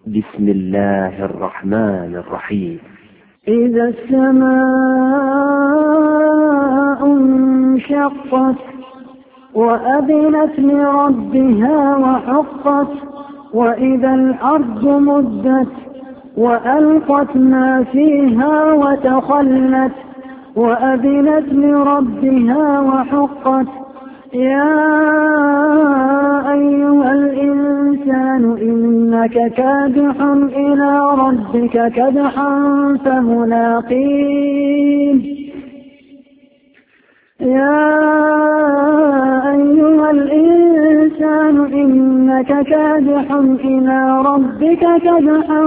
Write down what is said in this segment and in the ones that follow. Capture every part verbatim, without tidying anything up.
بسم الله الرحمن الرحيم. إذا السماء انشقت وأذنت لربها وحقت وإذا الأرض مدت وألقت ما فيها وتخلت وأذنت لربها وحقت. يا أيها الإنسان إنك كادح إلى ربك كدحا فملاقيه يا أيها الإنسان إنك كادح إلى ربك كدحا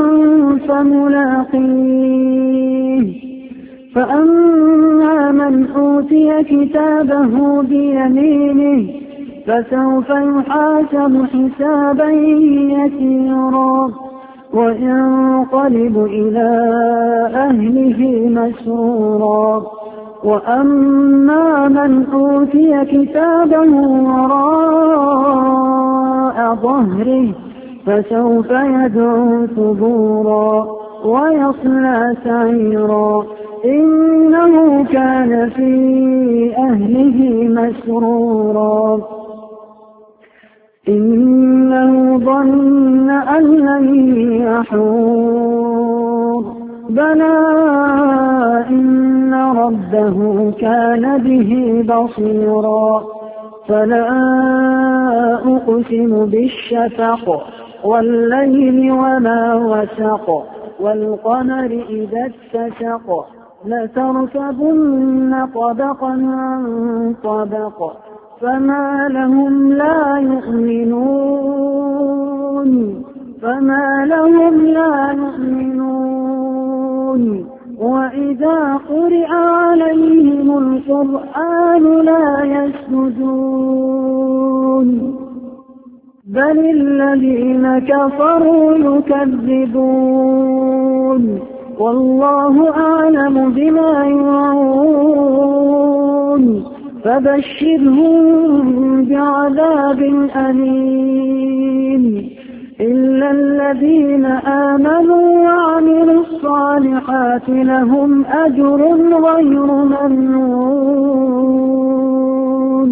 فملاقيه فأما من أوتي كتابه بيمينه فسوف يحاسب حسابا يسيرا وينقلب إلى أهله مسرورا. وأما من أوتي كتابه وراء ظهره فسوف يدعو ثبورا ويصلى سعيرا إنه كان في أهله مسرورا إنه ظن أن لن يحور بلى إن ربه كان به بصيرا. فلا أقسم بالشفق والليل وما وسق والقمر إذا اتسق لتركبن طبقا عن طبق فما لهم لا يؤمنون فما لهم لا يؤمنون وإذا قرئ عليهم القرآن لا يسجدون بل الذين كفروا يكذبون والله أعلم بما يوعون فبشرهم بعذاب أليم إلا الذين آمنوا وعملوا الصالحات لهم أجر غير ممنون.